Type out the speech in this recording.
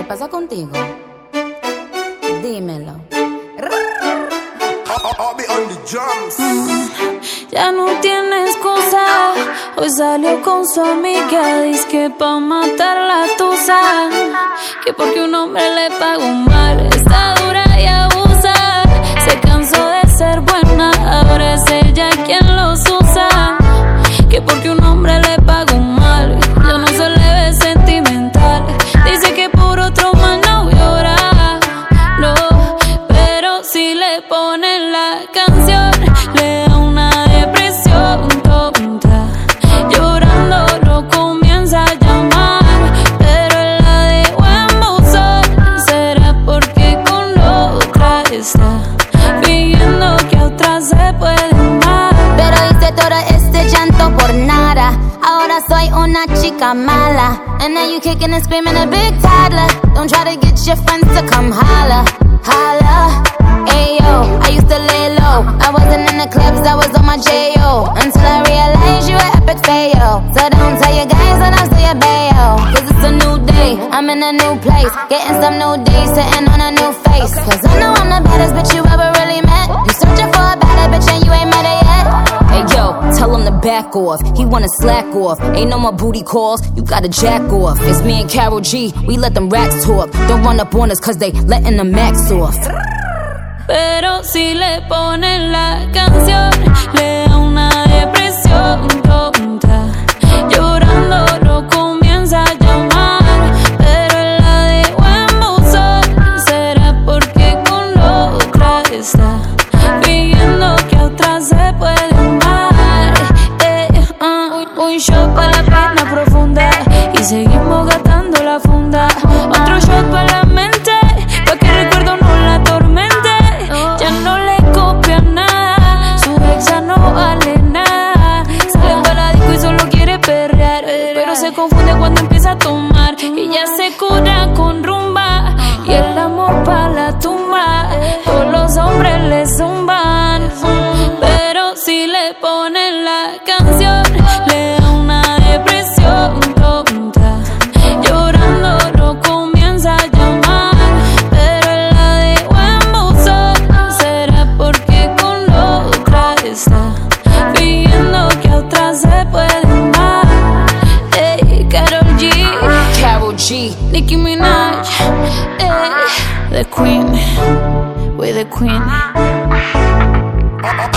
pasa contigo? Dímelo. Ya no tiene excusa. Hoy salió con su amiga, dizque pa' matar la tusa. Que porque un hombre le pagó mal, está dura y abusa. Se cansó de ser buena, ahora es ella quien los usa. Que porque un hombre le pagó mal, ya no se le ve sentimental. Dice que por otro mal no llora, no, pero si le ponen la canción, le da una depresión tonta. Llorando lo comienza a llamar, pero él la dejó en buzón. ¿Será porque con otra está fingiendo que a otra se puede amar? Pero hice todo este llanto por nada. Ahora soy una chica mala. And now you kicking and screaming a big toddler. Don't try to get your friends to come holla, holla. Ayo, I used to lay low. I wasn't in the clubs, I was on my J.O. Until I realized you were epic fail. So don't tell your guys and I'll say your bayo. Cause it's a new day, I'm in a new place. Getting some new days, sitting on a new face. Cause I know I'm the baddest bitch you ever really met. You searching for a better bitch and you ain't met her yet. Hey yo, tell him to back off. He wanna slack off. Ain't no more booty calls, you gotta jack off. It's me and Karol G, we let them racks talk. Don't run up on us cause they letting the max off. Pero si le ponen la canción, le da una depresión tonta. Llorando lo comienza a llamar, pero él la dejó en buzón. ¿Será porque con otra está fingiendo que a otra se puede amar? Un shot para la pena profunda y seguimos gastando la funda. Otro shot para la mente, pa' que el recuerdo no la atormente. Ya no le copia nada, su ex ya no vale nada. Sale para la disco y solo quiere perrear, pero se confunde cuando empieza a tomar. Y ya se cura con rumba y el amor pa' la tumba. Todos los hombres le zumban, pero si le ponen la canción, le da una depresión tonta. Llorando lo comienza a llamar, pero él la dejó en buzón. ¿Será porque con otra está fingiendo que a otra se puede amar? Ey, Karol G, Nicki Minaj, ey, the queen, we're the queen.